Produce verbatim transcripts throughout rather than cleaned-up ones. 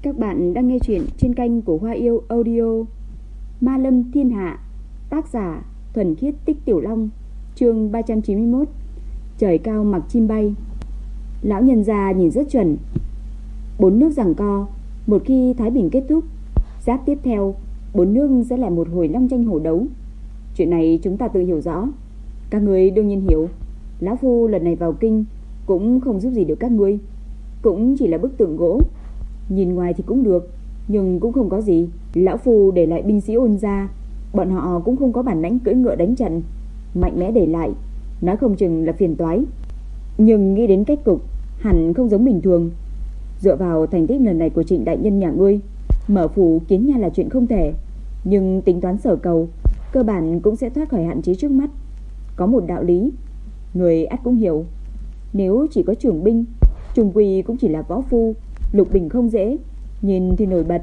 Các bạn đang nghe chuyện trên kênh của Hoa Yêu Audio. Ma Lâm Thiên Hạ, tác giả Thuần Khiết Tích Tiểu Long, chương ba trăm chín mươi mốt. Trời cao mặc chim bay. Lão nhân gia nhìn rất chuẩn. Bốn nước giằng co, một khi Thái Bình kết thúc, giáp tiếp theo, bốn nước sẽ lại một hồi long tranh hổ đấu. Chuyện này chúng ta tự hiểu rõ. Các người đương nhiên hiểu. Lão phu lần này vào kinh cũng không giúp gì được các ngươi, cũng chỉ là bức tượng gỗ. Nhìn ngoài thì cũng được, nhưng cũng không có gì. Lão phu để lại binh sĩ Ôn gia, bọn họ cũng không có bản lĩnh cưỡi ngựa đánh trận, mạnh mẽ để lại, nói không chừng là phiền toái. Nhưng nghĩ đến cách cục, hẳn không giống bình thường. Dựa vào thành tích lần này của Trịnh đại nhân nhà ngươi, mở phủ kiến nha là chuyện không thể. Nhưng tính toán sở cầu, cơ bản cũng sẽ thoát khỏi hạn chế trước mắt. Có một đạo lý, người ắt cũng hiểu. Nếu chỉ có trưởng binh, trung quy cũng chỉ là võ phu, lục bình không dễ, nhìn thì nổi bật,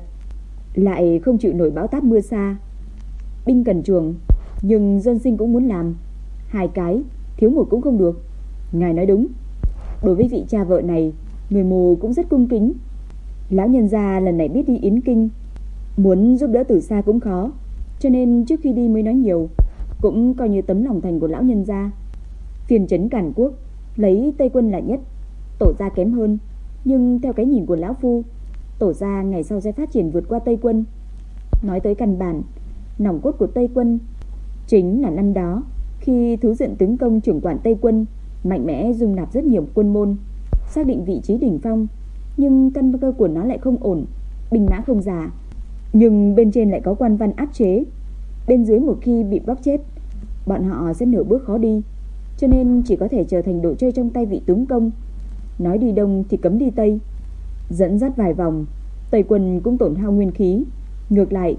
lại không chịu nổi bão táp mưa xa. Binh cần trường, nhưng dân sinh cũng muốn làm, hai cái thiếu một cũng không được. Ngài nói đúng. Đối với vị cha vợ này, người mù cũng rất cung kính. Lão nhân gia lần này biết đi Yến Kinh, muốn giúp đỡ từ xa cũng khó, cho nên trước khi đi mới nói nhiều, cũng coi như tấm lòng thành của lão nhân gia. Phiên trấn Càn Quốc lấy Tây quân là nhất, Tổ gia kém hơn, nhưng theo cái nhìn của lão phu, Tổ gia ngày sau sẽ phát triển vượt qua Tây quân. Nói tới căn bản, nòng cốt của Tây quân chính là năm đó khi Thứ Diện tướng công trưởng quản Tây quân mạnh mẽ dung nạp rất nhiều quân môn, xác định vị trí đỉnh phong, nhưng căn cơ của nó lại không ổn, binh mã không già, nhưng bên trên lại có quan văn áp chế, bên dưới một khi bị bóp chết, bọn họ sẽ nửa bước khó đi, cho nên chỉ có thể trở thành đồ chơi trong tay vị tướng công. Nói đi đông thì cấm đi tây, dẫn dắt vài vòng, Tây quân cũng tổn hao nguyên khí. Ngược lại,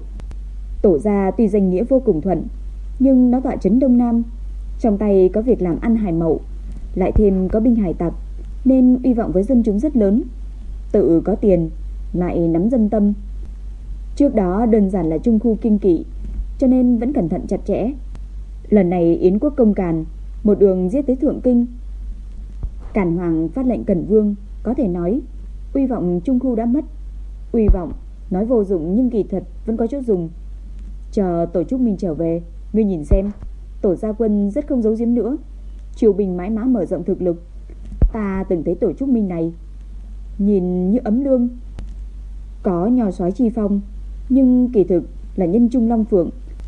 Tổ gia tuy danh nghĩa vô cùng thuận, nhưng nó tọa trấn Đông Nam, trong tay có việc làm ăn hải mậu, lại thêm có binh hải tặc, nên uy vọng với dân chúng rất lớn. Tự có tiền, lại nắm dân tâm. Trước đó đơn giản là trung khu kinh kỵ, cho nên vẫn cẩn thận chặt chẽ. Lần này Yến quốc công Càn một đường giết tới Thượng Kinh. Càn Hoàng phát lệnh Cẩn Vương, có thể nói uy vọng trung khu đã mất. Uy vọng nói vô dụng nhưng kỳ thật vẫn có chỗ dùng. Chờ Tổ Trúc Minh trở về, ngươi nhìn xem, Tổ gia quân rất không giấu giếm nữa, triều bình mãi mã mở rộng thực lực. Ta từng thấy Tổ Trúc Minh này nhìn như ấm lương, có nho soái chi phong, nhưng kỳ thực là nhân trung long phượng.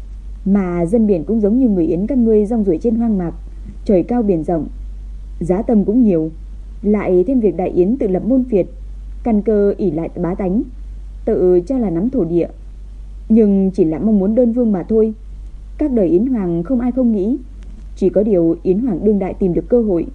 Mà dân biển cũng giống như người Yến các ngươi rong ruổi trên hoang mạc, trời cao biển rộng, giá tâm cũng nhiều. Lại thêm việc Đại Yến tự lập môn phiệt, căn cơ ỷ lại bá tánh, tự cho là nắm thổ địa, nhưng chỉ là mong muốn đơn vương mà thôi. Các đời Yến Hoàng không ai không nghĩ, chỉ có điều Yến Hoàng đương đại tìm được cơ hội.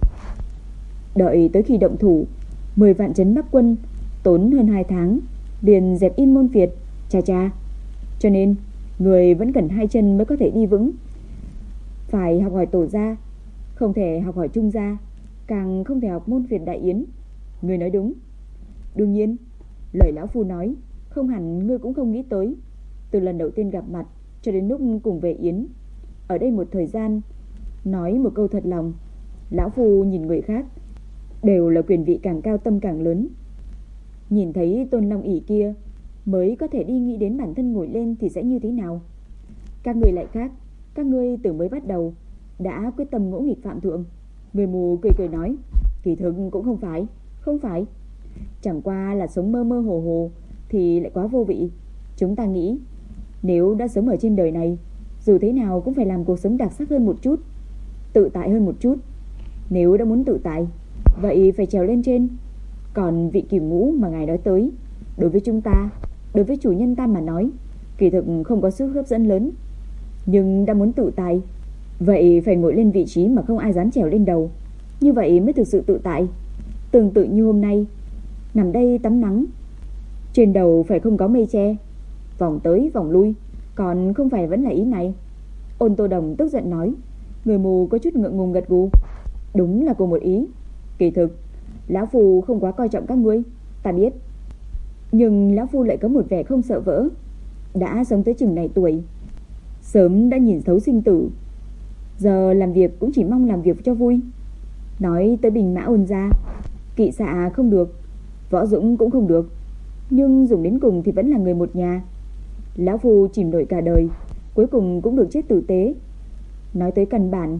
Đợi tới khi động thủ, mười vạn trấn Bắc quân tốn hơn hai tháng liền dẹp in môn phiệt. Cha cha, cho nên người vẫn cần hai chân mới có thể đi vững. Phải học hỏi Tổ gia, không thể học hỏi Trung gia, càng không thể học môn phiệt Đại Yến. Ngươi nói đúng. Đương nhiên, lời lão phu nói không hẳn ngươi cũng không nghĩ tới. Từ lần đầu tiên gặp mặt cho đến lúc cùng về Yến, ở đây một thời gian, nói một câu thật lòng, lão phu nhìn người khác đều là quyền vị càng cao tâm càng lớn. Nhìn thấy Tôn Long ỷ kia mới có thể đi nghĩ đến bản thân ngồi lên thì sẽ như thế nào. Các ngươi lại khác, các ngươi từ mới bắt đầu đã quyết tâm ngỗ nghịch phạm thượng. Người mù cười cười nói, kỳ thực cũng không phải, không phải, chẳng qua là sống mơ mơ hồ hồ thì lại quá vô vị. Chúng ta nghĩ, nếu đã sống ở trên đời này, dù thế nào cũng phải làm cuộc sống đặc sắc hơn một chút, tự tại hơn một chút. Nếu đã muốn tự tại, vậy phải trèo lên trên. Còn vị cửu ngũ mà ngài nói tới, đối với chúng ta, đối với chủ nhân ta mà nói, kỳ thực không có sức hấp dẫn lớn. Nhưng đã muốn tự tại, vậy phải ngồi lên vị trí mà không ai dám trèo lên đầu, như vậy mới thực sự tự tại. Tương tự như hôm nay, nằm đây tắm nắng, trên đầu phải không có mây che, vòng tới vòng lui, còn không phải vẫn là ý này. Ôn Tô Đồng tức giận nói. Người mù có chút ngượng ngùng gật gù. Đúng là cùng một ý. Kỳ thực lão phu không quá coi trọng các ngươi, ta biết, nhưng lão phu lại có một vẻ không sợ vỡ. Đã sống tới chừng này tuổi, sớm đã nhìn thấu sinh tử, giờ làm việc cũng chỉ mong làm việc cho vui. Nói tới binh mã Ôn gia, kỵ xạ không được, võ dũng cũng không được, nhưng dùng đến cùng thì vẫn là người một nhà. Lão Phu chìm nổi cả đời, cuối cùng cũng được chết tử tế. Nói tới căn bản,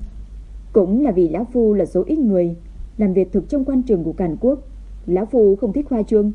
cũng là vì Lão Phu là số ít người làm việc thực trong quan trường của Càn Quốc. Lão Phu không thích khoa trương.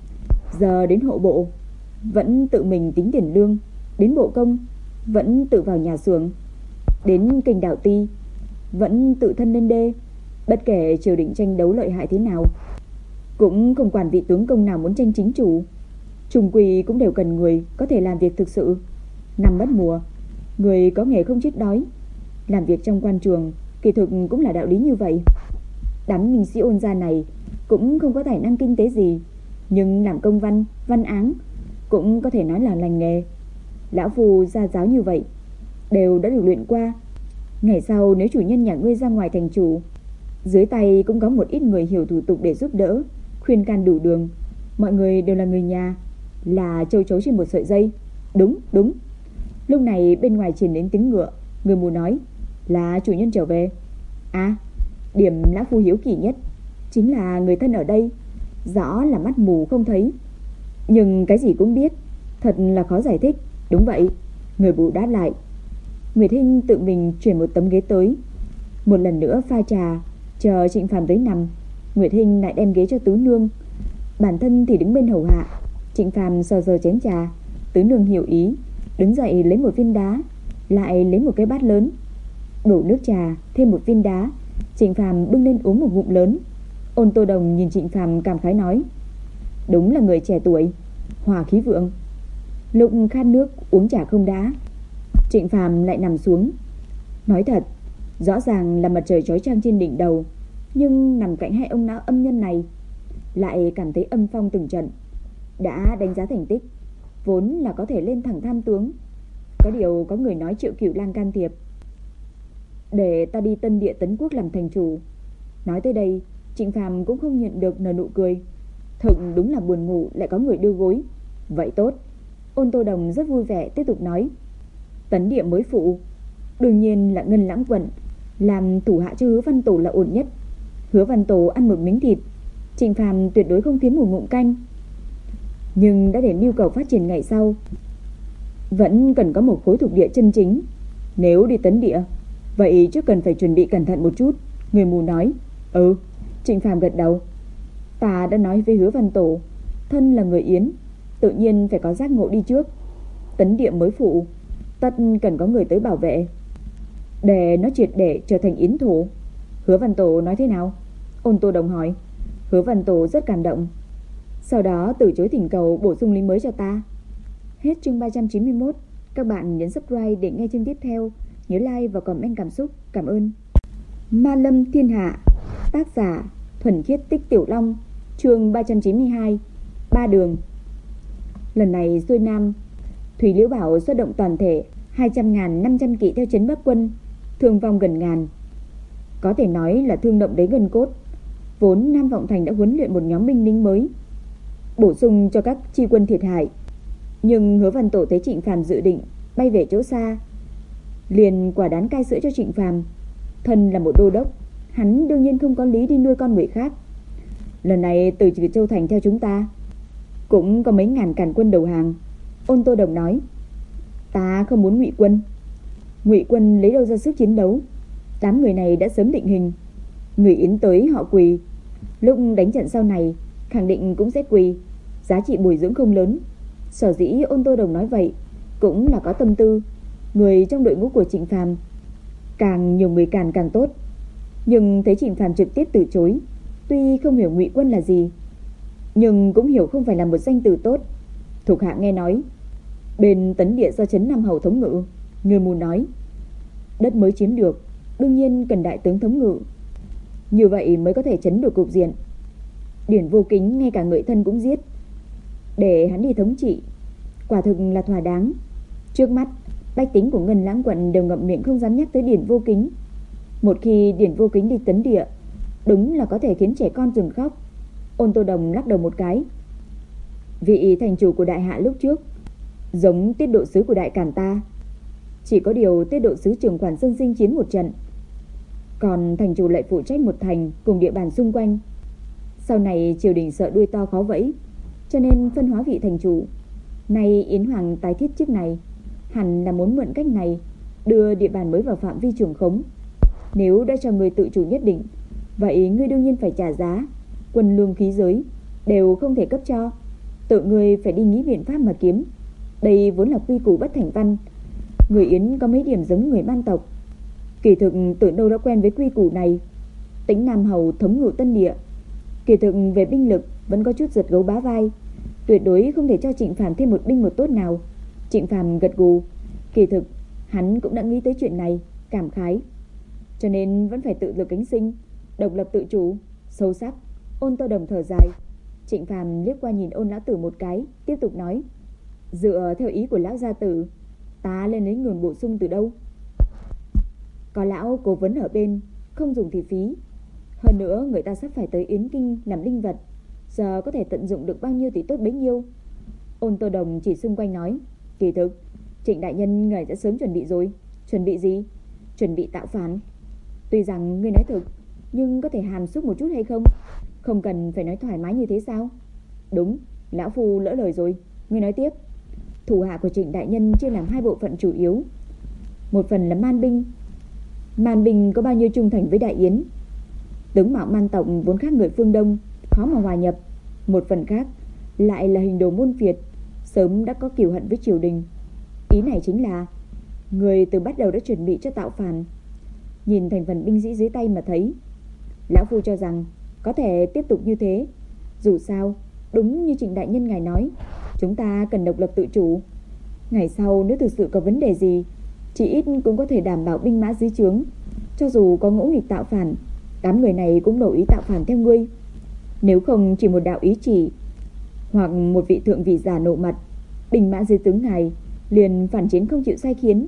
Giờ đến hộ bộ vẫn tự mình tính tiền lương, đến bộ công vẫn tự vào nhà xưởng, đến kênh đảo ti vẫn tự thân lên đê. Bất kể triều đình tranh đấu lợi hại thế nào, cũng không quản vị tướng công nào muốn tranh chính chủ, trùng quỳ cũng đều cần người có thể làm việc thực sự. Năm mất mùa, người có nghề không chết đói. Làm việc trong quan trường kỳ thực cũng là đạo lý như vậy. Đám minh sĩ ôn gia này cũng không có tài năng kinh tế gì, nhưng làm công văn, văn áng cũng có thể nói là lành nghề. Lão Phu gia giáo như vậy đều đã được luyện qua. Ngày sau nếu chủ nhân nhà ngươi ra ngoài thành chủ, dưới tay cũng có một ít người hiểu thủ tục để giúp đỡ, khuyên can đủ đường. Mọi người đều là người nhà, là châu chấu trên một sợi dây. Đúng, đúng. Lúc này bên ngoài truyền đến tiếng ngựa. Người mù nói là chủ nhân trở về. À, điểm Lão Phu hiếu kỳ nhất chính là người thân ở đây rõ là mắt mù không thấy, nhưng cái gì cũng biết, thật là khó giải thích. Đúng vậy, người mù đáp lại. Nguyệt Hinh tự mình chuyển một tấm ghế tới, một lần nữa pha trà, chờ Trịnh Phàm tới nằm. Nguyệt Hinh lại đem ghế cho Tứ Nương, bản thân thì đứng bên hầu hạ. Trịnh Phàm sờ sờ chén trà. Tứ Nương hiểu ý, đứng dậy lấy một viên đá, lại lấy một cái bát lớn, đổ nước trà, thêm một viên đá. Trịnh Phàm bưng lên uống một ngụm lớn. Ôn Tô Đồng nhìn Trịnh Phàm cảm khái nói: đúng là người trẻ tuổi, hòa khí vượng. Lúc khát nước uống trà không đá. Trịnh Phàm lại nằm xuống. Nói thật, rõ ràng là mặt trời chói chang trên đỉnh đầu, nhưng nằm cạnh hai ông lão âm nhân này lại cảm thấy âm phong từng trận. Đã đánh giá thành tích, vốn là có thể lên thẳng tham tướng. Có điều có người nói Triệu Cửu Lang can thiệp, để ta đi Tân Địa Tấn Quốc làm thành chủ. Nói tới đây, Trịnh Phàm cũng không nhịn được nở nụ cười. Thực đúng là buồn ngủ lại có người đưa gối. Vậy tốt. Ôn Tô Đồng rất vui vẻ tiếp tục nói: Tấn Địa mới phụ, đương nhiên là Ngân Lãng quận làm thủ hạ cho Hứa Văn Tổ là ổn nhất. Hứa Văn Tổ ăn một miếng thịt, Trịnh Phàm tuyệt đối không thiếu một ngụm canh. Nhưng đã để mưu cầu phát triển ngày sau, vẫn cần có một khối thuộc địa chân chính. Nếu đi Tấn Địa, vậy trước cần phải chuẩn bị cẩn thận một chút. Người mù nói. Ừ. Trịnh Phàm gật đầu. Ta đã nói với Hứa Văn Tổ, thân là người Yến, tự nhiên phải có giác ngộ đi trước. Tấn Địa mới phụ, tất cần có người tới bảo vệ, để nó triệt để trở thành Yến thổ. Hứa Văn Tổ nói thế nào? Ôn Tô Đồng hỏi. Hứa Văn Tổ rất cảm động, sau đó từ chối thỉnh cầu bổ sung lính mới cho ta. Hết chương ba trăm chín mươi mốt. Các bạn nhấn subscribe để nghe chương tiếp theo. Nhớ like và comment cảm xúc. Cảm ơn. Ma Lâm Thiên Hạ. Tác giả Thuần Khiết Tích Tiểu Long. Chương ba trăm chín mươi hai. Ba đường. Lần này xuôi Nam, Thủy Liễu Bảo xuất động toàn thể hai trăm ngàn năm trăm kỵ theo trấn Bắc quân, thương vong gần ngàn. Có thể nói là thương động đến gần cốt. Vốn Nam Vọng Thành đã huấn luyện một nhóm binh lính mới, bổ sung cho các chi quân thiệt hại. Nhưng Hứa Văn Tổ thấy Trịnh Phàm dự định bay về chỗ xa, liền quả đán cai sữa cho Trịnh Phàm. Thân là một đô đốc, hắn đương nhiên không có lý đi nuôi con người khác. Lần này từ Trừ Châu Thành theo chúng ta cũng có mấy ngàn càn quân đầu hàng. Ôn Tô Đồng nói. Ta không muốn ngụy quân. Ngụy quân lấy đâu ra sức chiến đấu? Đám người này đã sớm định hình, người Yến tới họ quỳ, lúc đánh trận sau này khẳng định cũng sẽ quỳ. Giá trị bồi dưỡng không lớn. Sở dĩ Ôn Tô Đồng nói vậy cũng là có tâm tư. Người trong đội ngũ của Trịnh Phàm càng nhiều người càn càng tốt. Nhưng thấy Trịnh Phàm trực tiếp từ chối, tuy không hiểu ngụy quân là gì, nhưng cũng hiểu không phải là một danh từ tốt. Thuộc hạ nghe nói bên Tấn Địa do trấn Nam Hầu thống ngự. Người mù nói. Đất mới chiếm được, đương nhiên cần đại tướng thống ngự, như vậy mới có thể chấn được cục diện. Điển Vô Kính ngay cả người thân cũng giết, để hắn đi thống trị, quả thực là thỏa đáng. Trước mắt bách tính của Ngân Lãng quận đều ngậm miệng không dám nhắc tới Điển Vô Kính. Một khi Điển Vô Kính đi Tấn Địa, đúng là có thể khiến trẻ con dừng khóc. Ôn Tô Đồng lắc đầu một cái. Vị thành chủ của đại hạ lúc trước giống tiết độ sứ của đại Càn ta, chỉ có điều tiết độ sứ trưởng quản dân sinh chiến một trận, còn thành chủ lại phụ trách một thành cùng địa bàn xung quanh. Sau này triều đình sợ đuôi to khó vẫy, cho nên phân hóa vị thành chủ. Nay Yến Hoàng tái thiết chức này, hẳn là muốn mượn cách này đưa địa bàn mới vào phạm vi trưởng khống. Nếu đã cho người tự chủ nhất định, vậy ngươi đương nhiên phải trả giá. Quân lương khí giới đều không thể cấp cho, tự ngươi phải đi nghĩ biện pháp mà kiếm. Đây vốn là quy củ bất thành văn. Người Yến có mấy điểm giống người Man tộc. Kỳ thực từ đâu đã quen với quy củ này. Tĩnh Nam Hầu thống ngự Tân Địa, kỳ thực về binh lực vẫn có chút giật gấu bá vai, tuyệt đối không thể cho Trịnh Phàm thêm một binh một tốt nào. Trịnh Phàm gật gù, kỳ thực hắn cũng đã nghĩ tới chuyện này, cảm khái. Cho nên vẫn phải tự lực cánh sinh, độc lập tự chủ. Sâu sắc, Ôn Tô Đồng thở dài. Trịnh Phàm liếc qua nhìn Ôn lão tử một cái, tiếp tục nói: dựa theo ý của lão gia tử, ta lên lấy nguồn bổ sung từ đâu? Có lão cố vấn ở bên, không dùng thì phí. Hơn nữa người ta sắp phải tới Yến Kinh làm linh vật, giờ có thể tận dụng được bao nhiêu thì tốt bấy nhiêu. Ôn Tô Đồng chỉ xung quanh nói: kỳ thực Trịnh đại nhân ngài đã sớm chuẩn bị rồi. Chuẩn bị gì? Chuẩn bị tạo phản. Tuy rằng ngươi nói thực, nhưng có thể hàm xúc một chút hay không? Không cần phải nói thoải mái như thế sao? Đúng, lão phu lỡ lời rồi. Ngươi nói tiếp. Thủ hạ của Trịnh đại nhân chia làm hai bộ phận chủ yếu. Một phần là man binh. Man binh có bao nhiêu trung thành với Đại Yến. Tướng mạo Man tộc vốn khác người phương Đông, khó mà hòa nhập. Một phần khác lại là hình đồ môn phiệt, sớm đã có cừu hận với triều đình. Ý này chính là người từ bắt đầu đã chuẩn bị cho tạo phản. Nhìn thành phần binh sĩ dưới tay mà thấy, lão phu cho rằng có thể tiếp tục như thế. Dù sao, đúng như Trịnh đại nhân ngài nói, chúng ta cần độc lập tự chủ. Ngày sau nếu thực sự có vấn đề gì, chỉ ít cũng có thể đảm bảo binh mã dưới trướng. Cho dù có ngỗ nghịch tạo phản, đám người này cũng đồng ý tạo phản theo ngươi. Nếu không chỉ một đạo ý chỉ hoặc một vị thượng vị giả nộ mặt, binh mã dưới tướng ngài liền phản chiến không chịu sai khiến,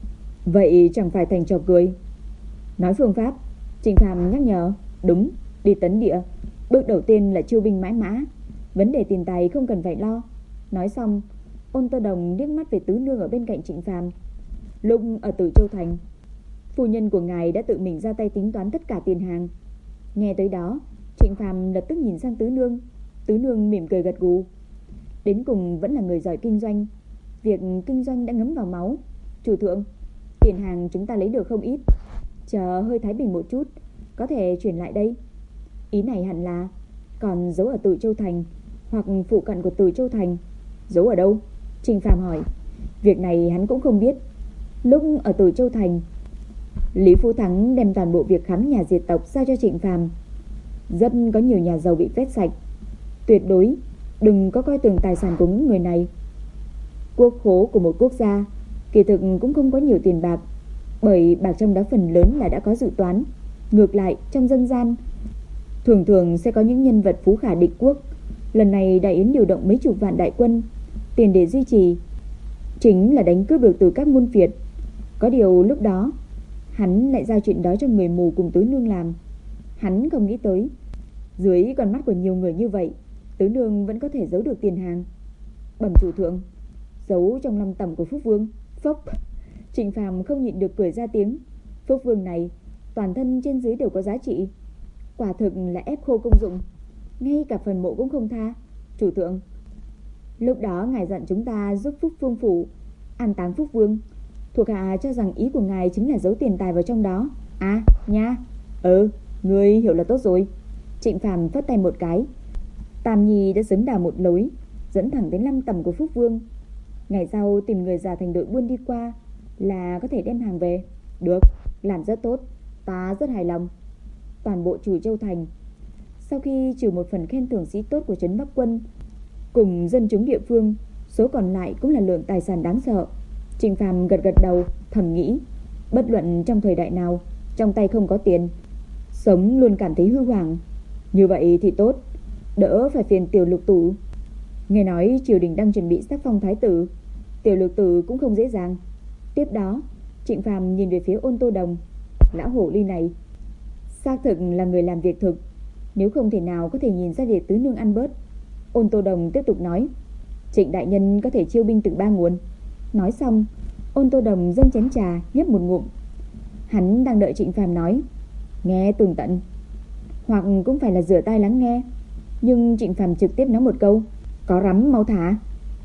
vậy chẳng phải thành trò cười. Nói phương pháp, Trịnh Phàm nhắc nhở. Đúng, đi Tấn Địa, bước đầu tiên là chiêu binh mãi mã, vấn đề tiền tài không cần phải lo. Nói xong, Ôn Tô Đồng liếc mắt về tứ nương ở bên cạnh Trịnh Phàm. Lúc ở Tử Châu Thành, phu nhân của ngài đã tự mình ra tay tính toán tất cả tiền hàng. Nghe tới đó, Trịnh Phàm lập tức nhìn sang tứ nương. Tứ nương mỉm cười gật gù. Đến cùng vẫn là người giỏi kinh doanh, việc kinh doanh đã ngấm vào máu. Chủ thượng, tiền hàng chúng ta lấy được không ít, chờ hơi thái bình một chút có thể chuyển lại đây. Ý này hẳn là còn giấu ở Tử Châu Thành hoặc phụ cận của Tử Châu Thành. Giấu ở đâu? Trịnh Phàm hỏi. Việc này hắn cũng không biết. Lúc ở Tử Châu Thành, Lý Phú Thắng đem toàn bộ việc khám nhà diệt tộc giao cho Trịnh Phàm. Rất có nhiều nhà giàu bị quét sạch. Tuyệt đối đừng có coi thường tài sản của những người này. Quốc khố của một quốc gia kỳ thực cũng không có nhiều tiền bạc, bởi bạc trong đó phần lớn là đã có dự toán. Ngược lại, trong dân gian thường thường sẽ có những nhân vật phú khả địch quốc. Lần này Đại Yến điều động mấy chục vạn đại quân, tiền để duy trì chính là đánh cướp được từ các môn phiệt. Có điều lúc đó hắn lại giao chuyện đó cho người mù cùng tứ nương làm. Hắn không nghĩ tới, dưới con mắt của nhiều người như vậy, tứ nương vẫn có thể giấu được tiền hàng. Bẩm chủ thượng, giấu trong lâm tẩm của Phúc Vương. Phốc. Trịnh Phàm không nhịn được cười ra tiếng. Phúc Vương này toàn thân trên dưới đều có giá trị, quả thực là ép khô công dụng, ngay cả phần mộ cũng không tha. Chủ thượng, lúc đó ngài dặn chúng ta giúp Phúc Vương phủ an táng Phúc Vương, thuộc hạ cho rằng ý của ngài chính là giấu tiền tài vào trong đó. À nha. Ừ, ngươi hiểu là tốt rồi. Trịnh Phàm phất tay một cái. Tam Nhi đã sớm đào một lối dẫn thẳng đến lâm tẩm của Phúc Vương. Ngày sau tìm người già thành đội buôn đi qua là có thể đem hàng về. Được, làm rất tốt, ta rất hài lòng. Toàn bộ Trù Châu Thành, sau khi trừ một phần khen thưởng sĩ tốt của trấn Bắc Quân cùng dân chúng địa phương, số còn lại cũng là lượng tài sản đáng sợ. Trịnh Phàm gật gật đầu, thầm nghĩ, bất luận trong thời đại nào, trong tay không có tiền, sống luôn cảm thấy hư hoàng. Như vậy thì tốt, đỡ phải phiền Tiểu Lục Tử. Nghe nói triều đình đang chuẩn bị sắc phong thái tử, Tiểu Lục Tử cũng không dễ dàng. Tiếp đó, Trịnh Phàm nhìn về phía Ôn Tô Đồng. Lão hổ ly này xác thực là người làm việc thực, nếu không thể nào có thể nhìn ra việc tứ nương ăn bớt. Ôn Tô Đồng tiếp tục nói, Trịnh đại nhân có thể chiêu binh từ ba nguồn. Nói xong, Ôn Tô Đồng dâng chén trà nhấp một ngụm. Hắn đang đợi Trịnh Phàm nói, nghe tường tận, hoặc cũng phải là rửa tai lắng nghe. Nhưng Trịnh Phàm trực tiếp nói một câu, Có rắm mau thả.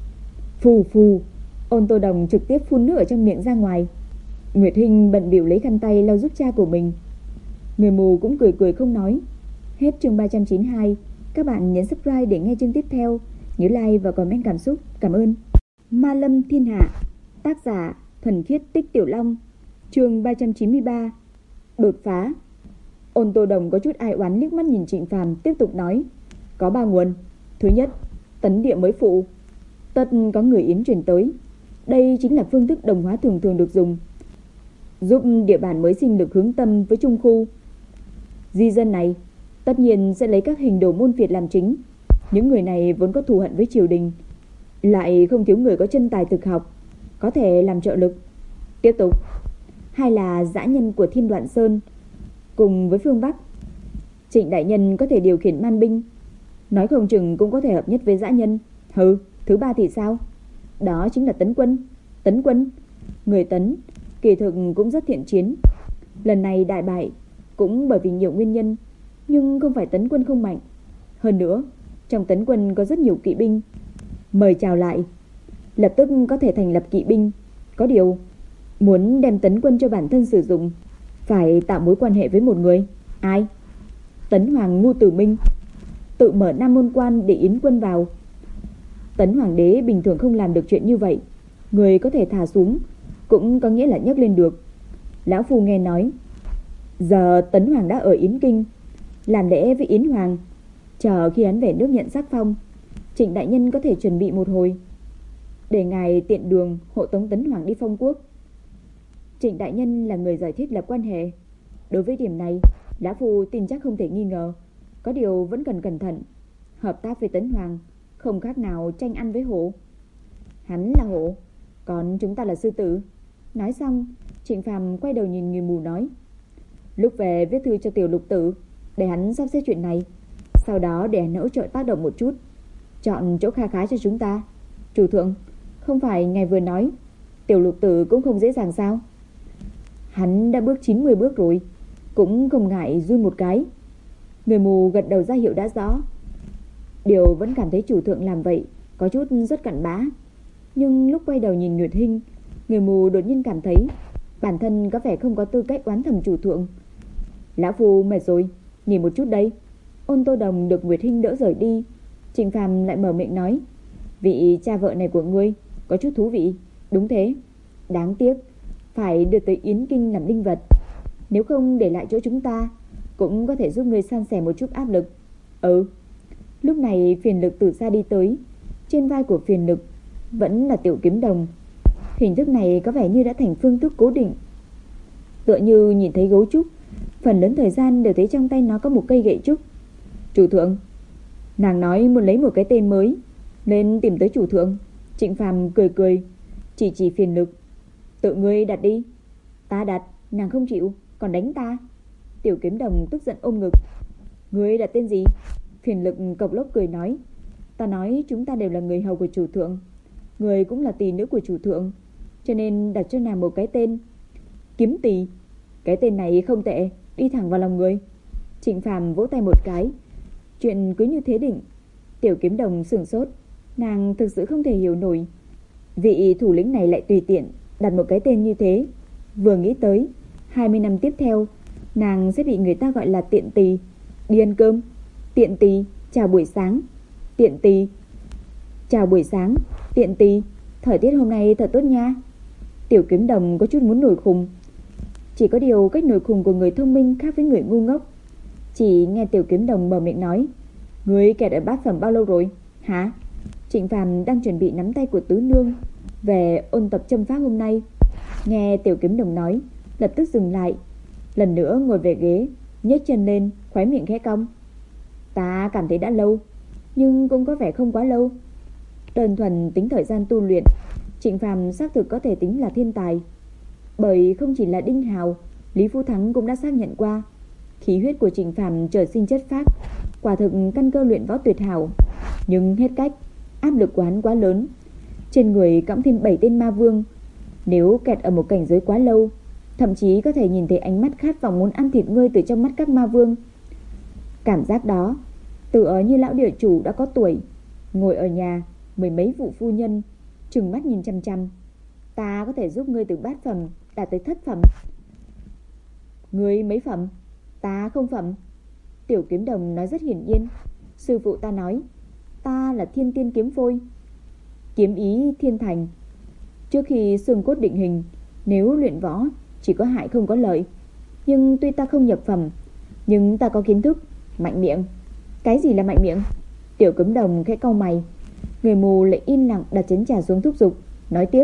Phù phù, Ôn Tô Đồng trực tiếp phun nước ở trong miệng ra ngoài. Nguyệt Hinh bận bịu lấy khăn tay lau giúp cha của mình. Người mù cũng cười cười không nói. Hết chương ba trăm chín mươi hai. Các bạn nhấn subscribe để nghe chương tiếp theo. Nhớ like và comment cảm xúc. Cảm ơn. Ma Lâm Thiên Hạ. Tác giả Thuần Khiết Tích Tiểu Long. Chương ba trăm chín mươi ba. Đột phá. Ôn Tô Đồng có chút ai oán liếc mắt nhìn Trịnh Phàm, tiếp tục nói: Có ba nguồn. Thứ nhất, tấn địa mới phụ. Tất có người yến truyền tới. Đây chính là phương thức đồng hóa thường thường được dùng, giúp địa bàn mới sinh lực hướng tâm với trung khu. Di dân này tất nhiên sẽ lấy các hình đồ môn phiệt làm chính. Những người này vốn có thù hận với triều đình, lại không thiếu người có chân tài thực học, có thể làm trợ lực. Tiếp tục, hai là dã nhân của Thiên Đoạn Sơn cùng với phương Bắc. Trịnh đại nhân có thể điều khiển man binh, nói không chừng cũng có thể hợp nhất với dã nhân. Hừ, thứ ba thì sao? Đó chính là tấn quân. Tấn quân, người tấn kỳ thực cũng rất thiện chiến. Lần này đại bại cũng bởi vì nhiều nguyên nhân, nhưng không phải tấn quân không mạnh. Hơn nữa, trong tấn quân có rất nhiều kỵ binh. Mời chào lại, lập tức có thể thành lập kỵ binh. Có điều, muốn đem tấn quân cho bản thân sử dụng, phải tạo mối quan hệ với một người. Ai? Tấn Hoàng Ngu Tử Minh tự mở Nam Môn Quan để yến quân vào. Tấn Hoàng đế bình thường không làm được chuyện như vậy. Người có thể thả xuống cũng có nghĩa là nhấc lên được. Lão Phu nghe nói giờ Tấn Hoàng đã ở Yến Kinh, làm lễ với Yến Hoàng, chờ khi hắn về nước nhận sắc phong. Trịnh đại nhân có thể chuẩn bị một hồi, để ngài tiện đường hộ tống Tấn Hoàng đi phong quốc. Trịnh đại nhân là người giỏi thiết lập quan hệ. Đối với điểm này, Lão Phu tin chắc không thể nghi ngờ. Có điều vẫn cần cẩn thận. Hợp tác với Tấn Hoàng không khác nào tranh ăn với hổ. Hắn là hổ, còn chúng ta là sư tử. Nói xong, Trịnh Phàm quay đầu nhìn người mù nói: Lúc về viết thư cho Tiểu Lục Tử, để hắn sắp xếp chuyện này. Sau đó để hắn hỗ trợ tác động một chút, chọn chỗ kha khá cho chúng ta. Chủ thượng, không phải ngài vừa nói Tiểu Lục Tử cũng không dễ dàng sao? Hắn đã bước chín mươi bước rồi, cũng không ngại run một cái. Người mù gật đầu ra hiệu đã rõ. Điều vẫn cảm thấy chủ thượng làm vậy có chút rất cặn bã. Nhưng lúc quay đầu nhìn Nguyệt Hinh, người mù đột nhiên cảm thấy bản thân có vẻ không có tư cách oán thầm chủ thượng. Lão Phu mệt rồi, nghỉ một chút đây. Ôn Tô Đồng được Nguyệt Hinh đỡ rời đi. Trịnh Phàm lại mở miệng nói: Vị cha vợ này của ngươi có chút thú vị. Đúng thế, đáng tiếc phải đưa tới Yến Kinh làm linh vật. Nếu không để lại chỗ chúng ta, cũng có thể giúp ngươi san sẻ một chút áp lực. Ừ. Lúc này Phiền Lực từ xa đi tới. Trên vai của Phiền Lực vẫn là Tiểu Kiếm Đồng. Hình thức này có vẻ như đã thành phương thức cố định. Tựa như nhìn thấy gấu trúc, phần lớn thời gian đều thấy trong tay nó có một cây gậy trúc. Chủ thượng, nàng nói muốn lấy một cái tên mới, nên tìm tới chủ thượng. Trịnh Phàm cười cười, chỉ chỉ Phiền Lực: Tự ngươi đặt đi. Ta đặt, nàng không chịu, còn đánh ta. Tiểu Kiếm Đồng tức giận ôm ngực: Ngươi đặt tên gì? Phiền Lực cộc lốc cười nói: Ta nói chúng ta đều là người hầu của chủ thượng, người cũng là tỳ nữ của chủ thượng, cho nên đặt cho nàng một cái tên Kiếm Tỳ. Cái tên này không tệ, đi thẳng vào lòng người. Trịnh Phàm vỗ tay một cái: Chuyện cứ như thế định. Tiểu Kiếm Đồng sửng sốt, nàng thực sự không thể hiểu nổi vị thủ lĩnh này lại tùy tiện đặt một cái tên như thế. Vừa nghĩ tới hai mươi năm tiếp theo nàng sẽ bị người ta gọi là tiện tỳ. Đi ăn cơm. Tiện tỳ, chào buổi sáng. Tiện tỳ, chào buổi sáng. Tiện tỳ, thời tiết hôm nay thật tốt nha. Tiểu Kiếm Đồng có chút muốn nổi khùng. Chỉ có điều cách nổi khùng của người thông minh khác với người ngu ngốc. Chỉ nghe Tiểu Kiếm Đồng mở miệng nói: Ngươi kẹt ở bát phẩm bao lâu rồi? Hả? Trịnh Phàm đang chuẩn bị nắm tay của tứ nương về ôn tập châm pháp hôm nay. Nghe Tiểu Kiếm Đồng nói, lập tức dừng lại, lần nữa ngồi về ghế, nhếch chân lên, khóe miệng khẽ cong. Ta cảm thấy đã lâu, nhưng cũng có vẻ không quá lâu. Đơn thuần tính thời gian tu luyện, Trịnh Phàm xác thực có thể tính là thiên tài. Bởi không chỉ là Đinh Hào, Lý Phú Thắng cũng đã xác nhận qua, khí huyết của Trịnh Phàm trời sinh chất phác, quả thực căn cơ luyện võ tuyệt hảo. Nhưng hết cách, áp lực của hắn quá lớn, trên người cõng thêm bảy tên ma vương. Nếu kẹt ở một cảnh giới quá lâu, thậm chí có thể nhìn thấy ánh mắt khát vọng muốn ăn thịt ngươi từ trong mắt các ma vương. Cảm giác đó tựa như lão địa chủ đã có tuổi, Ngồi ở nhà, mười mấy vụ phu nhân trừng mắt nhìn chăm chăm. Ta có thể giúp ngươi từ bát phẩm đạt tới thất phẩm. Ngươi mấy phẩm? Ta không phẩm. Tiểu Kiếm Đồng nói rất hiển nhiên. Sư phụ ta nói ta là thiên tiên kiếm phôi, kiếm ý thiên thành. Trước khi xương cốt định hình, nếu luyện võ chỉ có hại không có lợi. Nhưng tuy ta không nhập phẩm, nhưng ta có kiến thức. Mạnh miệng. Cái gì là mạnh miệng? Tiểu Kiếm Đồng khẽ cau mày. Người mù lại im lặng đặt chén trà xuống thúc giục, nói tiếp.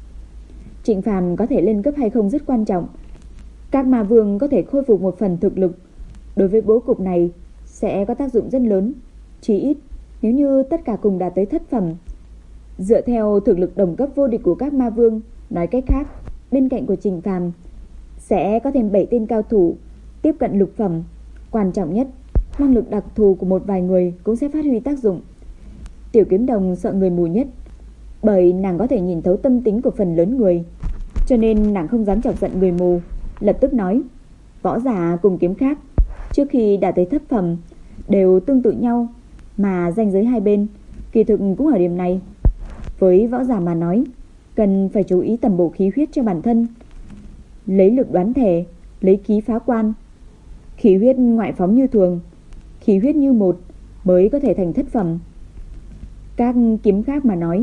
Trịnh Phàm có thể lên cấp hay không rất quan trọng. Các ma vương có thể khôi phục một phần thực lực, đối với bố cục này sẽ có tác dụng rất lớn. Chỉ ít nếu như tất cả cùng đạt tới thất phẩm, dựa theo thực lực đồng cấp vô địch của các ma vương, nói cách khác, bên cạnh của Trịnh Phàm sẽ có thêm bảy tên cao thủ tiếp cận lục phẩm. Quan trọng nhất, năng lực đặc thù của một vài người cũng sẽ phát huy tác dụng. Tiểu Kiếm Đồng sợ người mù nhất, bởi nàng có thể nhìn thấu tâm tính của phần lớn người, cho nên nàng không dám chọc giận người mù. Lập tức nói, võ giả cùng kiếm khác trước khi đạt tới thất phẩm đều tương tự nhau, mà ranh giới hai bên kỳ thực cũng ở điểm này. Với võ giả mà nói, cần phải chú ý tầm bổ khí huyết cho bản thân, lấy lực đoán thể, lấy khí phá quan. Khí huyết ngoại phóng như thường, khí huyết như một mới có thể thành thất phẩm. Các kiếm khác mà nói,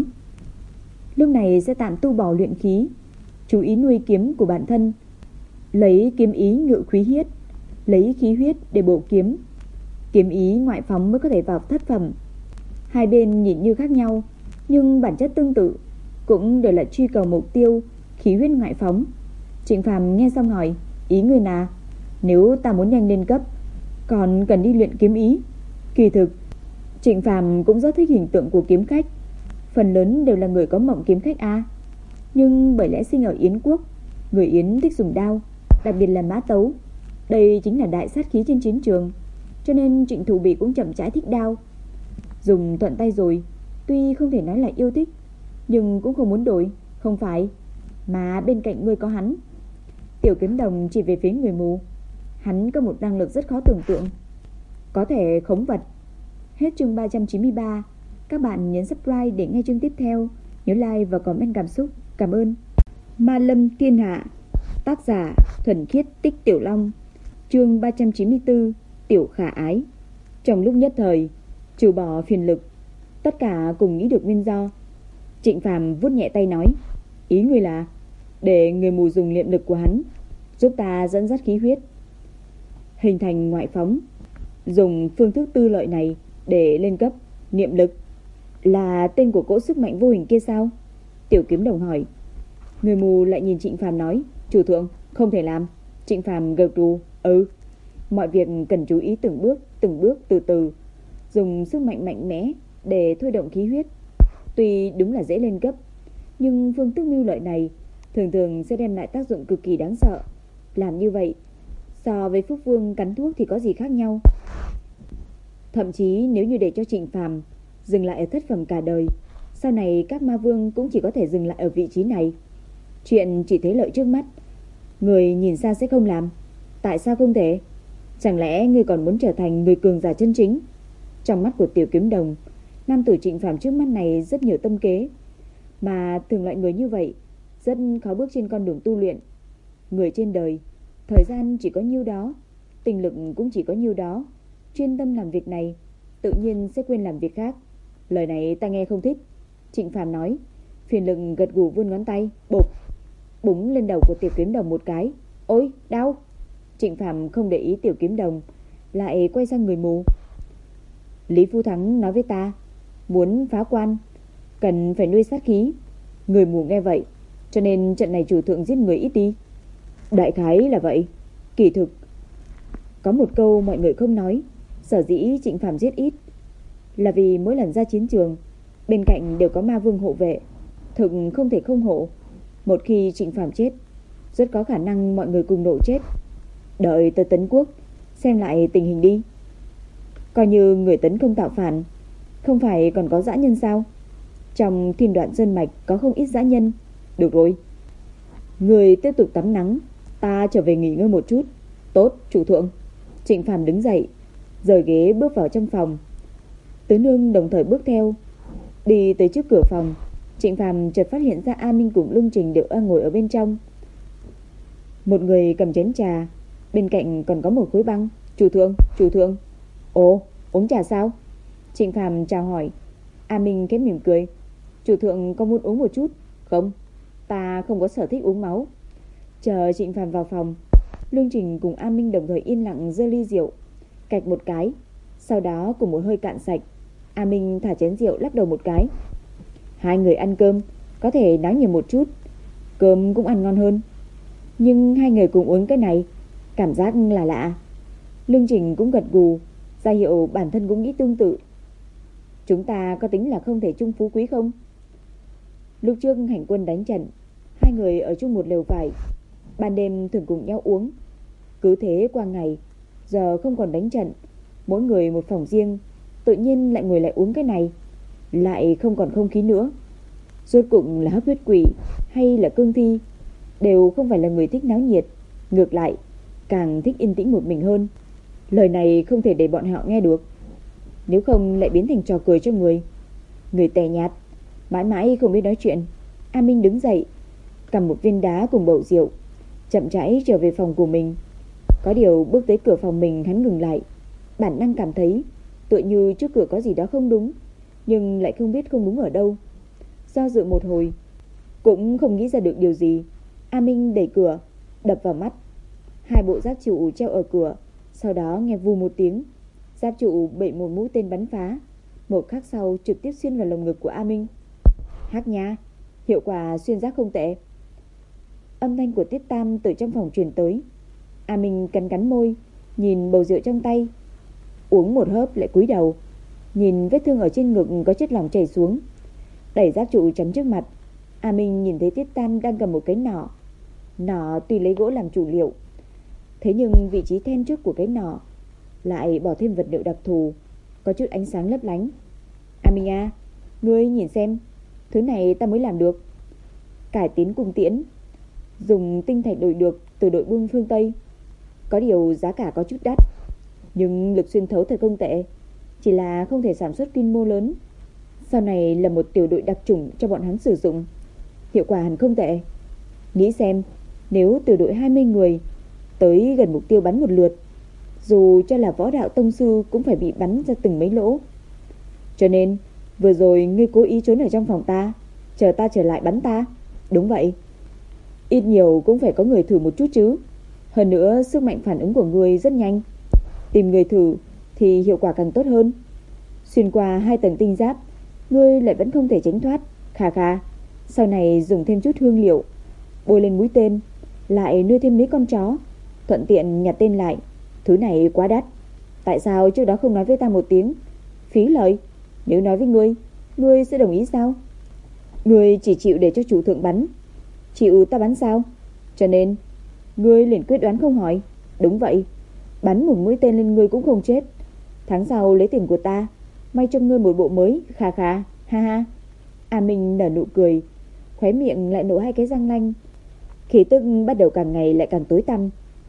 lúc này sẽ tạm tu bỏ luyện khí, chú ý nuôi kiếm của bản thân, lấy kiếm ý ngự khí huyết, lấy khí huyết để bổ kiếm. Kiếm ý ngoại phóng mới có thể vào thất phẩm. Hai bên nhìn như khác nhau, nhưng bản chất tương tự, cũng đều là truy cầu mục tiêu khí huyết ngoại phóng. Trịnh Phàm nghe xong hỏi, ý người là nếu ta muốn nhanh lên cấp, còn cần đi luyện kiếm ý. Kỳ thực Trịnh Phàm cũng rất thích hình tượng của kiếm khách, phần lớn đều là người có mộng kiếm khách a. Nhưng bởi lẽ sinh ở Yến quốc, người Yến thích dùng đao, đặc biệt là mã tấu. Đây chính là đại sát khí trên chiến trường, cho nên Trịnh Thủ Bỉ cũng chậm rãi thích đao. Dùng thuận tay rồi, tuy không thể nói là yêu thích, nhưng cũng không muốn đổi, không phải? Mà bên cạnh ngươi có hắn. Tiểu Kiếm Đồng chỉ về phía người mù. Hắn có một năng lực rất khó tưởng tượng, có thể khống vật. Hết chương ba trăm chín mươi ba. Các bạn nhấn subscribe để nghe chương tiếp theo. Nhớ like và comment cảm xúc. Cảm ơn. Ma Lâm Thiên Hạ. Tác giả Thuần Khiết Tích Tiểu Long. Chương ba trăm chín mươi tư. Tiểu Khả Ái. Trong lúc nhất thời, trừ bỏ phiền lực, tất cả cùng nghĩ được nguyên do. Trịnh Phàm vuốt nhẹ tay nói, ý ngươi là để người mù dùng niệm lực của hắn giúp ta dẫn dắt khí huyết hình thành ngoại phóng, dùng phương thức tư lợi này để lên cấp. Niệm lực là tên của cỗ sức mạnh vô hình kia sao? Tiểu Kiếm Đồng hỏi. Người mù lại nhìn Trịnh Phàm nói, chủ thượng, không thể làm. Trịnh Phàm gật gù, ừ, mọi việc cần chú ý từng bước, từng bước từ từ, dùng sức mạnh mạnh mẽ để thôi động khí huyết. Tuy đúng là dễ lên cấp, nhưng phương thức mưu lợi này thường thường sẽ đem lại tác dụng cực kỳ đáng sợ. Làm như vậy so với Phúc Vương cắn thuốc thì có gì khác nhau? Thậm chí nếu như để cho Trịnh Phàm dừng lại ở thất phẩm cả đời, sau này các ma vương cũng chỉ có thể dừng lại ở vị trí này. Chuyện chỉ thấy lợi trước mắt, người nhìn xa sẽ không làm. Tại sao không thể? Chẳng lẽ ngươi còn muốn trở thành người cường giả chân chính? Trong mắt của Tiểu Kiếm Đồng, nam tử Trịnh Phàm trước mắt này rất nhiều tâm kế, mà thường loại người như vậy rất khó bước trên con đường tu luyện. Người trên đời, thời gian chỉ có nhiêu đó, tinh lực cũng chỉ có nhiêu đó. Chuyên tâm làm việc này, tự nhiên sẽ quên làm việc khác. Lời này ta nghe không thích. Trịnh Phàm nói. Phiền lực gật gù vươn ngón tay, bụp, búng lên đầu của Tiểu Kiếm Đồng một cái. Ôi, đau! Trịnh Phàm không để ý Tiểu Kiếm Đồng, lại quay sang người mù. Lý Phu Thắng nói với ta, muốn phá quan cần phải nuôi sát khí. Người mù nghe vậy, cho nên trận này chủ thượng giết người ít đi. Đại khái là vậy. Kỳ thực có một câu mọi người không nói, sở dĩ Trịnh Phàm giết ít là vì mỗi lần ra chiến trường bên cạnh đều có ma vương hộ vệ, thực không thể không hộ. Một khi Trịnh Phàm chết, rất có khả năng mọi người cùng nổ chết. Đợi tới Tấn Quốc xem lại tình hình đi. Coi như người Tấn không tạo phản, không phải còn có dã nhân sao? Trong Thiên Đoạn Sơn Mạch có không ít dã nhân. Được rồi, người tiếp tục tắm nắng, ta trở về nghỉ ngơi một chút. Tốt, chủ thượng. Trịnh Phàm đứng dậy, rời ghế bước vào trong phòng. Tứ nương đồng thời bước theo, Đi tới trước cửa phòng, Trịnh Phàm chợt phát hiện ra A Minh cùng Lương Trình đều đang ngồi ở bên trong. Một người cầm chén trà, bên cạnh còn có một khối băng. Chủ thượng, chủ thượng. Ồ, uống trà sao? Trịnh Phàm chào hỏi. A Minh khẽ mỉm cười. Chủ thượng có muốn uống một chút? Không, ta không có sở thích uống máu. Chờ Trịnh Phàm vào phòng, Lương Trình cùng A Minh đồng thời yên lặng giơ ly rượu, cạch một cái, sau đó cùng một hơi cạn sạch. A Minh thả chén rượu lắc đầu một cái. Hai người ăn cơm có thể nói nhiều một chút, cơm cũng ăn ngon hơn, nhưng hai người cùng uống cái này, cảm giác là lạ. Lương Trình cũng gật gù, ra hiệu bản thân cũng nghĩ tương tự. Chúng ta có tính là không thể chung phú quý không? Lúc trước hành quân đánh trận, hai người ở chung một lều vải, ban đêm thường cùng nhau uống. Cứ thế qua ngày, giờ không còn đánh trận, mỗi người một phòng riêng, tự nhiên lại ngồi lại uống cái này, lại không còn không khí nữa. Rốt cuộc là hấp huyết quỷ hay là cương thi, đều không phải là người thích náo nhiệt, ngược lại càng thích yên tĩnh một mình hơn. Lời này không thể để bọn họ nghe được, nếu không lại biến thành trò cười cho người. Người tẻ nhạt, mãi mãi không biết nói chuyện. A Minh đứng dậy, cầm một viên đá cùng bầu rượu, chậm rãi trở về phòng của mình. Có điều bước tới cửa phòng mình, hắn ngừng lại, bản năng cảm thấy tựa như trước cửa có gì đó không đúng, nhưng lại không biết không đúng ở đâu. Do dự một hồi, cũng không nghĩ ra được điều gì. A Minh đẩy cửa, đập vào mắt hai bộ giáp trụ treo ở cửa, sau đó nghe vù một tiếng, giáp trụ bị một mũi tên bắn phá, một khắc sau trực tiếp xuyên vào lồng ngực của A Minh. Hắc nha, hiệu quả xuyên giáp không tệ. Âm thanh của Tiết Tam từ trong phòng truyền tới. A Minh cắn cắn môi, nhìn bầu rượu trong tay, uống một hớp lại cúi đầu, nhìn vết thương ở trên ngực có chất lỏng chảy xuống. Đẩy giáp trụ chắn trước mặt, A Minh nhìn thấy Tiết Tam đang cầm một cái nỏ. Nỏ tuy lấy gỗ làm chủ liệu, thế nhưng vị trí then chốt của cái nỏ lại bỏ thêm vật liệu đặc thù, có chút ánh sáng lấp lánh. A Minh à, ngươi nhìn xem, thứ này ta mới làm được. Cải tiến cung tiễn, dùng tinh thạch đổi được từ đội buôn phương Tây. Có điều giá cả có chút đắt, nhưng lực xuyên thấu thật không tệ, chỉ là không thể sản xuất quy mô lớn. Sau này là một tiểu đội đặc chủng cho bọn hắn sử dụng, hiệu quả hẳn không tệ. Nghĩ xem, nếu tiểu đội hai mươi người tới gần mục tiêu bắn một lượt, dù cho là võ đạo tông sư cũng phải bị bắn ra từng mấy lỗ. Cho nên vừa rồi ngươi cố ý trốn ở trong phòng ta, chờ ta trở lại bắn ta. Đúng vậy, ít nhiều cũng phải có người thử một chút chứ. Hơn nữa sức mạnh phản ứng của ngươi rất nhanh, tìm người thử thì hiệu quả càng tốt hơn. Xuyên qua hai tầng tinh giáp, ngươi lại vẫn không thể tránh thoát. Khà khà, sau này dùng thêm chút hương liệu bôi lên mũi tên, lại nuôi thêm mấy con chó, thuận tiện nhặt tên lại. Thứ này quá đắt, tại sao trước đó không nói với ta một tiếng? Phí lời. Nếu nói với ngươi, ngươi sẽ đồng ý sao? Ngươi chỉ chịu để cho chủ thượng bắn, chịu ta bắn sao? Cho nên ngươi liền quyết đoán không hỏi. Đúng vậy, bắn một mũi tên lên ngươi cũng không chết. Tháng sau lấy tiền của ta, may cho ngươi một bộ mới. Khà khà, ha ha. A Minh nở nụ cười, khóe miệng lại nổ hai cái răng nanh, khí tức bắt đầu càng ngày lại càng tối tăm.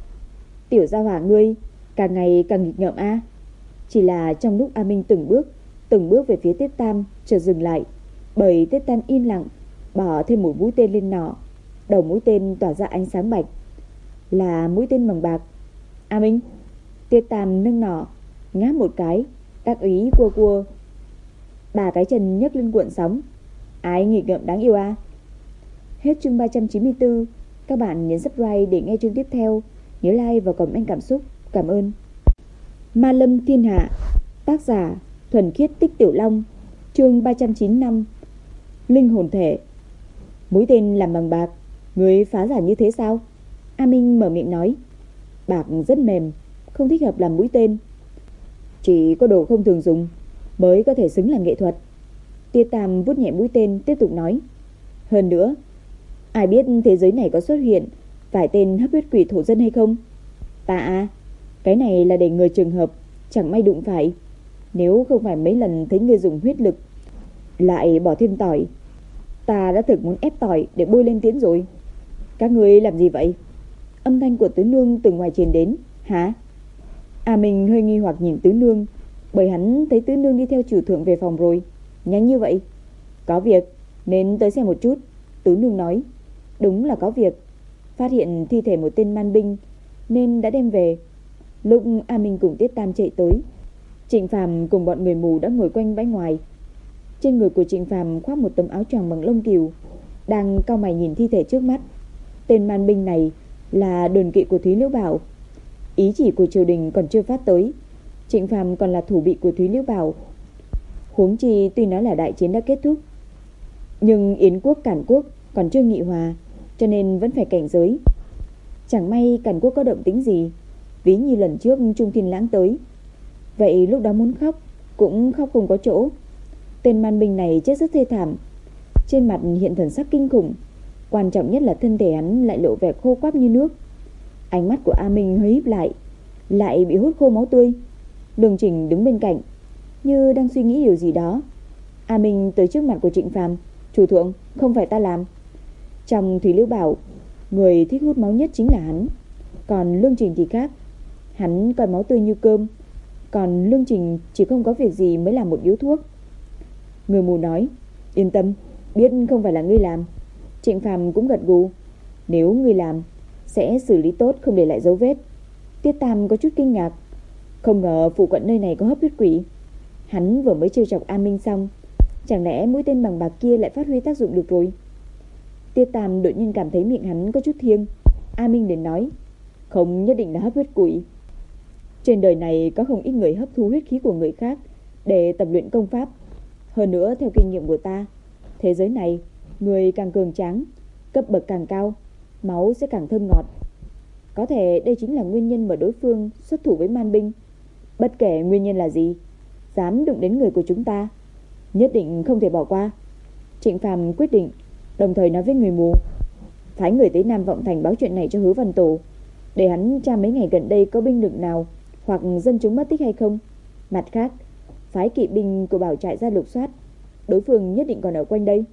Tiểu gia hỏa ngươi càng ngày càng nghịch ngợm a. Chỉ là trong lúc A Minh từng bước từng bước về phía Tiết Tam, chợt dừng lại, bởi Tiết Tam im lặng bỏ thêm một mũi tên lên nỏ. Đầu mũi tên tỏa ra ánh sáng bạch, là mũi tên bằng bạc. A Minh. Tiết Tam nâng nỏ ngáp một cái, đắc ý cua cua ba cái chân nhấc lên cuộn sóng. Ai nghịch ngợm đáng yêu a. Hết chương ba trăm chín mươi tư. Các bạn nhấn subscribe để nghe chương tiếp theo. Nhớ like và comment cảm xúc. Cảm ơn. Ma Lâm Thiên Hạ, tác giả Thuần Khiết Tích Tiểu Long, chương ba trăm chín mươi lăm. Linh hồn thể. Mũi tên làm bằng bạc, người phá giả như thế sao? A Minh mở miệng nói. Bạc rất mềm, không thích hợp làm mũi tên, chỉ có đồ không thường dùng mới có thể xứng là nghệ thuật. Tiết Tam vuốt nhẹ mũi tên, tiếp tục nói. Hơn nữa, ai biết thế giới này có xuất hiện vài tên hấp huyết quỷ thổ dân hay không? Ta à, cái này là để người trường hợp chẳng may đụng phải. Nếu không phải mấy lần thấy người dùng huyết lực lại bỏ thêm tỏi, ta đã thực muốn ép tỏi để bôi lên tiễn rồi. Các ngươi làm gì vậy? Âm thanh của Tứ Nương từ ngoài truyền đến. Hả? À, mình hơi nghi hoặc nhìn Tứ Nương, bởi hắn thấy Tứ Nương đi theo chủ thượng về phòng rồi. Nhanh như vậy, Có việc, nên tới xem một chút, Tứ Nương nói. Đúng là có việc. Phát hiện thi thể một tên man binh nên đã đem về. Lúc A Minh cùng Tiết Tam chạy tới, Trịnh Phàm cùng bọn người mù đã ngồi quanh bãi ngoài. Trên người của Trịnh Phàm khoác một tấm áo choàng bằng lông cừu, đang cau mày nhìn thi thể trước mắt. Tên man binh này là đồn kỵ của Thúy Liễu Bảo. Ý chỉ của triều đình còn chưa phát tới, Trịnh Phàm còn là thủ bị của Thúy Liễu Bảo. Huống chi tuy nói là đại chiến đã kết thúc, nhưng Yến quốc Cản quốc còn chưa nghị hòa, cho nên vẫn phải cảnh giới. Chẳng may Cản quốc có động tĩnh gì, ví như lần trước Trung Thiên Lãng tới, vậy lúc đó muốn khóc cũng khóc không có chỗ. Tên man binh này chết rất thê thảm, trên mặt hiện thần sắc kinh khủng, quan trọng nhất là thân thể hắn lại lộ vẻ khô quắp như nước. Ánh mắt của A Minh hơi híp lại, lại bị hút khô máu tươi. Đường Trình đứng bên cạnh, như đang suy nghĩ điều gì đó. A Minh tới trước mặt của Trịnh Phàm. Chủ thượng, không phải ta làm. Trong Thúy Liễu Bảo, người thích hút máu nhất chính là hắn. Còn Lương Trình thì khác, hắn coi máu tươi như cơm. Còn Lương Trình chỉ không có việc gì mới làm một điếu thuốc. Người mù nói, yên tâm, biết không phải là ngươi làm. Trịnh Phàm cũng gật gù, nếu ngươi làm sẽ xử lý tốt, không để lại dấu vết. Tiết Tam có chút kinh ngạc, không ngờ phụ cận nơi này có hấp huyết quỷ. Hắn vừa mới trêu chọc A Minh xong, chẳng lẽ mũi tên bằng bạc kia lại phát huy tác dụng được rồi? Tiết Tam đột nhiên cảm thấy miệng hắn có chút thiêng. A Minh liền nói, không nhất định là hấp huyết quỷ. Trên đời này có không ít người hấp thu huyết khí của người khác để tập luyện công pháp. Hơn nữa, theo kinh nghiệm của ta, thế giới này người càng cường tráng, cấp bậc càng cao, máu sẽ càng thơm ngọt. Có thể đây chính là nguyên nhân mà đối phương xuất thủ với man binh. Bất kể nguyên nhân là gì, dám đụng đến người của chúng ta, nhất định không thể bỏ qua. Trịnh Phàm quyết định, đồng thời nói với người mù, phái người tới Nam Vọng Thành báo chuyện này cho Hứa Văn Tổ, để hắn tra mấy ngày gần đây có binh lực nào hoặc dân chúng mất tích hay không. Mặt khác, phái kỵ binh của bảo trại ra lục soát, đối phương nhất định còn ở quanh đây.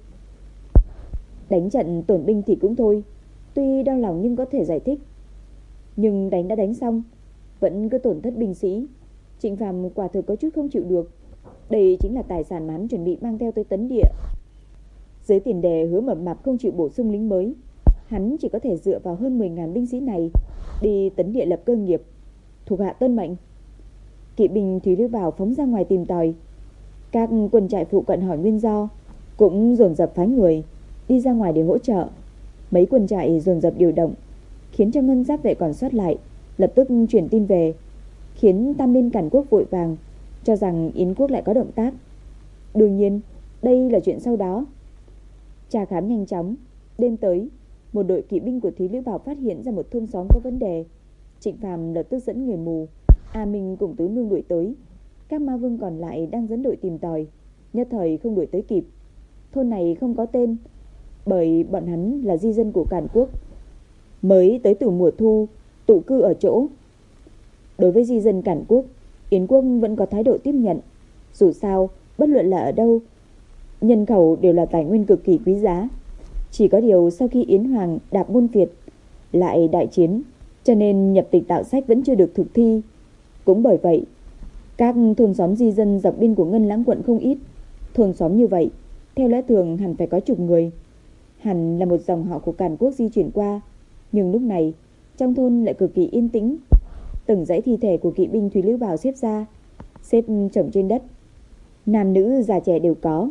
Đánh trận tổn binh thì cũng thôi, tuy đau lòng nhưng có thể giải thích. Nhưng đánh đã đánh xong, vẫn cứ tổn thất binh sĩ. Trịnh Phàm quả thực có chút không chịu được. Đây chính là tài sản mà hắn chuẩn bị mang theo tới Tấn Địa. Dưới tiền đề Hứa Mập Mạp không chịu bổ sung lính mới, hắn chỉ có thể dựa vào hơn mười nghìn binh sĩ này đi Tấn Địa lập cơ nghiệp. Thuộc hạ tuân mệnh. Kỵ binh Thúy Liễu Bảo phóng ra ngoài tìm tòi. Các quân trại phụ cận hỏi nguyên do, cũng dồn dập phái người đi ra ngoài để hỗ trợ. Mấy quân trại dồn dập điều động, khiến cho ngân giáp vệ còn sót lại lập tức chuyển tin về, khiến tam bên Cản quốc vội vàng cho rằng Yến quốc lại có động tác. Đương nhiên, đây là chuyện sau đó. Tra khám nhanh chóng, đêm tới, một đội kỵ binh của Thúy Liễu Bảo phát hiện ra một thôn xóm có vấn đề. Trịnh Phàm lập tức dẫn người mù, A Minh cùng Tứ Nương đuổi tới. Các ma vương còn lại đang dẫn đội tìm tòi, nhất thời không đuổi tới kịp. Thôn này không có tên, bởi bọn hắn là di dân của Cản quốc, mới tới từ mùa thu, tụ cư ở chỗ. Đối với di dân Cản quốc, Yến quốc vẫn có thái độ tiếp nhận. Dù sao, bất luận là ở đâu, nhân khẩu đều là tài nguyên cực kỳ quý giá. Chỉ có điều sau khi Yến Hoàng đạp Môn Việt lại đại chiến, cho nên nhập tịch tạo sách vẫn chưa được thực thi. Cũng bởi vậy, các thôn xóm di dân dọc biên của Ngân Lãng quận không ít. Thôn xóm như vậy, theo lẽ thường hẳn phải có chục người, hẳn là một dòng họ của Càn quốc di chuyển qua. Nhưng lúc này, trong thôn lại cực kỳ yên tĩnh. Từng dãy thi thể của kỵ binh Thúy Liễu Bảo xếp ra, xếp chồng trên đất. Nam nữ già trẻ đều có.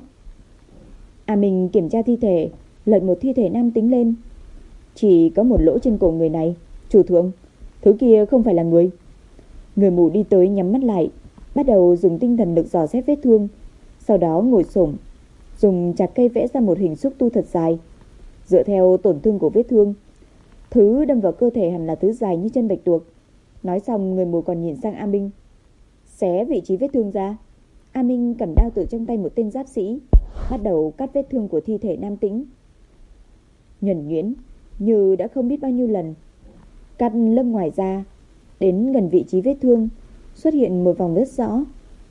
A Minh kiểm tra thi thể, lật một thi thể nam tính lên. Chỉ có một lỗ trên cổ người này. Chủ thượng, thứ kia không phải là người. Người mù đi tới nhắm mắt lại, bắt đầu dùng tinh thần lực dò xét vết thương. Sau đó ngồi xổm, dùng chặt cây vẽ ra một hình xúc tu thật dài. Dựa theo tổn thương của vết thương, thứ đâm vào cơ thể hẳn là thứ dài như chân bạch tuộc. Nói xong, người mù còn nhìn sang A Minh, xé vị trí vết thương ra. A Minh cầm đao từ trong tay một tên giáp sĩ, bắt đầu cắt vết thương của thi thể nam tính. Nhuần nhuyễn như đã không biết bao nhiêu lần, cắt lâm ngoài ra, đến gần vị trí vết thương xuất hiện một vòng rất rõ.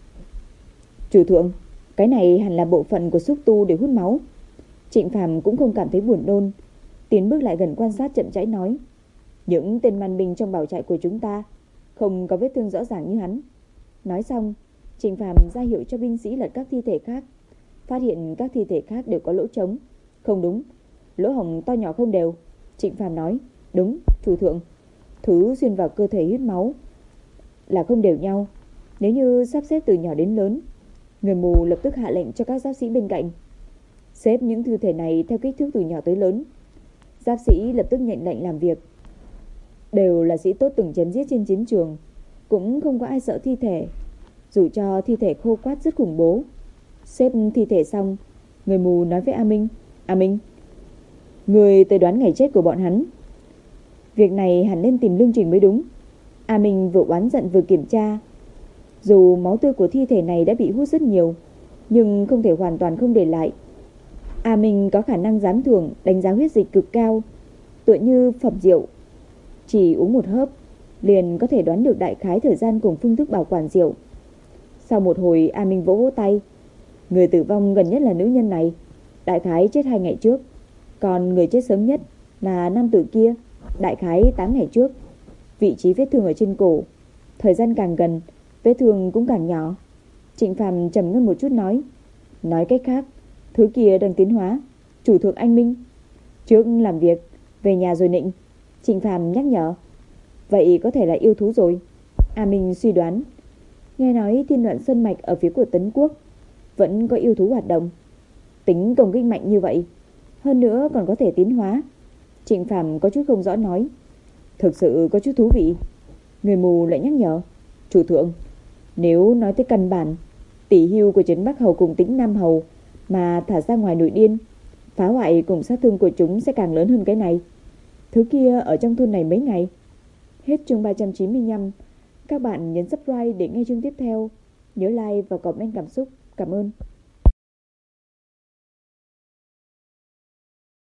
Chủ thượng, cái này hẳn là bộ phận của xúc tu để hút máu. Trịnh Phàm cũng không cảm thấy buồn nôn, tiến bước lại gần quan sát, chậm rãi nói, những tên man binh trong bảo trại của chúng ta không có vết thương rõ ràng như hắn. Nói xong, Trịnh Phàm ra hiệu cho binh sĩ lật các thi thể khác. phát hiện các thi thể khác đều có lỗ trống. Không đúng, lỗ hổng to nhỏ không đều. Trịnh Phàm nói, đúng, chủ thượng. Thứ xuyên vào cơ thể hít máu là không đều nhau. Nếu như sắp xếp từ nhỏ đến lớn, người mù lập tức hạ lệnh cho các giáp sĩ bên cạnh xếp những thi thể này theo kích thước từ nhỏ tới lớn. Giáp sĩ lập tức nhận lệnh làm việc. Đều là sĩ tốt từng chém giết trên chiến trường, cũng không có ai sợ thi thể, dù cho thi thể khô quắt rất khủng bố. Xếp thi thể xong, người mù nói với A Minh, A Minh, người tới đoán ngày chết của bọn hắn. Việc này hẳn nên tìm lương trình mới đúng. A Minh vừa oán giận vừa kiểm tra. Dù máu tươi của thi thể này đã bị hút rất nhiều, nhưng không thể hoàn toàn không để lại. A Minh có khả năng giám thưởng đánh giá huyết dịch cực cao, tựa như phẩm rượu. Chỉ uống một hớp liền có thể đoán được đại khái thời gian cùng phương thức bảo quản rượu. Sau một hồi, A Minh vỗ vỗ tay. Người tử vong gần nhất là nữ nhân này, đại khái chết hai ngày trước. Còn người chết sớm nhất là nam tử kia, đại khái tám ngày trước. Vị trí vết thương ở trên cổ, thời gian càng gần, vết thương cũng càng nhỏ. Trịnh Phàm trầm ngâm một chút nói, nói cách khác, thứ kia đang tiến hóa. Chủ thượng anh minh, trước làm việc, về nhà rồi nịnh. Trịnh Phàm nhắc nhở, vậy có thể là yêu thú rồi. A Minh suy đoán, nghe nói Thiên Loạn Sơn mạch ở phía của Tấn Quốc vẫn có yêu thú hoạt động, tính công kích mạnh như vậy, hơn nữa còn có thể tiến hóa. Trịnh Phàm có chút không rõ nói, thực sự có chút thú vị. Người mù lại nhắc nhở, chủ thượng, nếu nói tới căn bản, tỷ hưu của trấn Bắc Hầu cùng Tĩnh Nam Hầu mà thả ra ngoài nội điên, phá hoại cùng sát thương của chúng sẽ càng lớn hơn cái này. Thứ kia ở trong thôn này mấy ngày. Hết chương ba trăm chín mươi lăm. Các bạn nhấn subscribe để nghe chương tiếp theo. Nhớ like và comment cảm xúc. Cảm ơn.